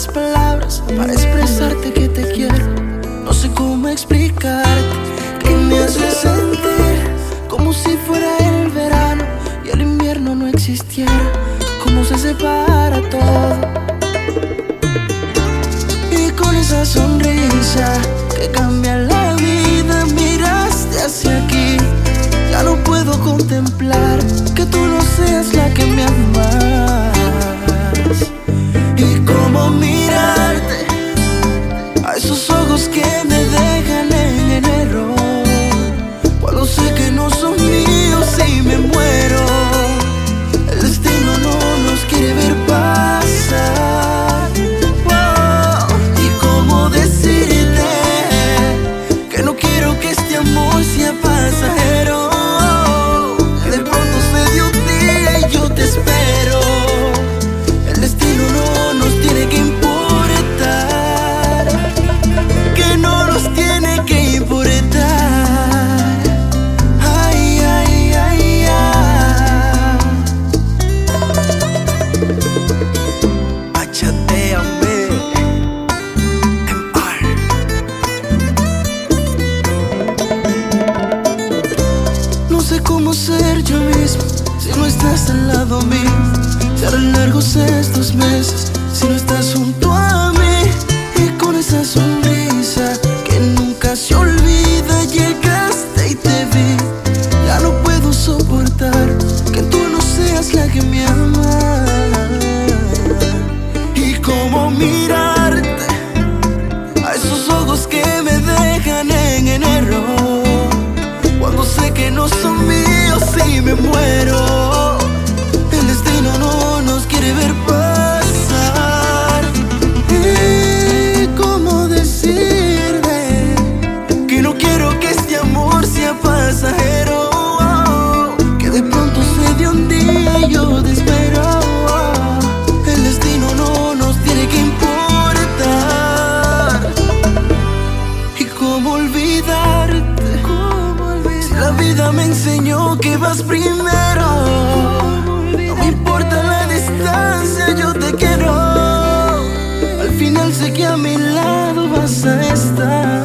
palabras para expresarte que te quiero. No sé cómo explicarte que me hace sentir como si fuera el verano y el invierno no existiera. Cómo se separa todo. Y con esa sonrisa que cambia la vida, miraste hacia aquí. Ya no puedo contemplar que tú no seas la que me amas. Y cómo mirarte a esos ojos que me dejan en error, cuando sé que no son míos y me muero. El destino no nos quiere ver pasar. Wow. Y cómo decirte que no quiero que este amor sea pasajero. De pronto se dio un día y yo te espero. El destino no nos tiene que importar, que no nos tiene que importar. Ay, ay, ay, ay. H.D.A.M.B. M.R. No sé cómo ser yo mismo si no estás al lado mío. Se harán largos estos meses si no estás junto a mí. Y con esa sonrisa que nunca se olvida, llegaste y te vi. Ya no puedo soportar que tú no seas la que me ama. Y cómo mirarte a esos ojos que me dejan en error, cuando sé que no son míos y me muero. El destino no nos quiere ver pasar. Y cómo decirte que no quiero que este amor sea pasajero, que de pronto se dio un día y yo te espero. El destino no nos tiene que importar. Y cómo olvidarte, si la vida me enseñó que vas primero. No me importa la distancia, yo te quiero. Al final sé que a mi lado vas a estar.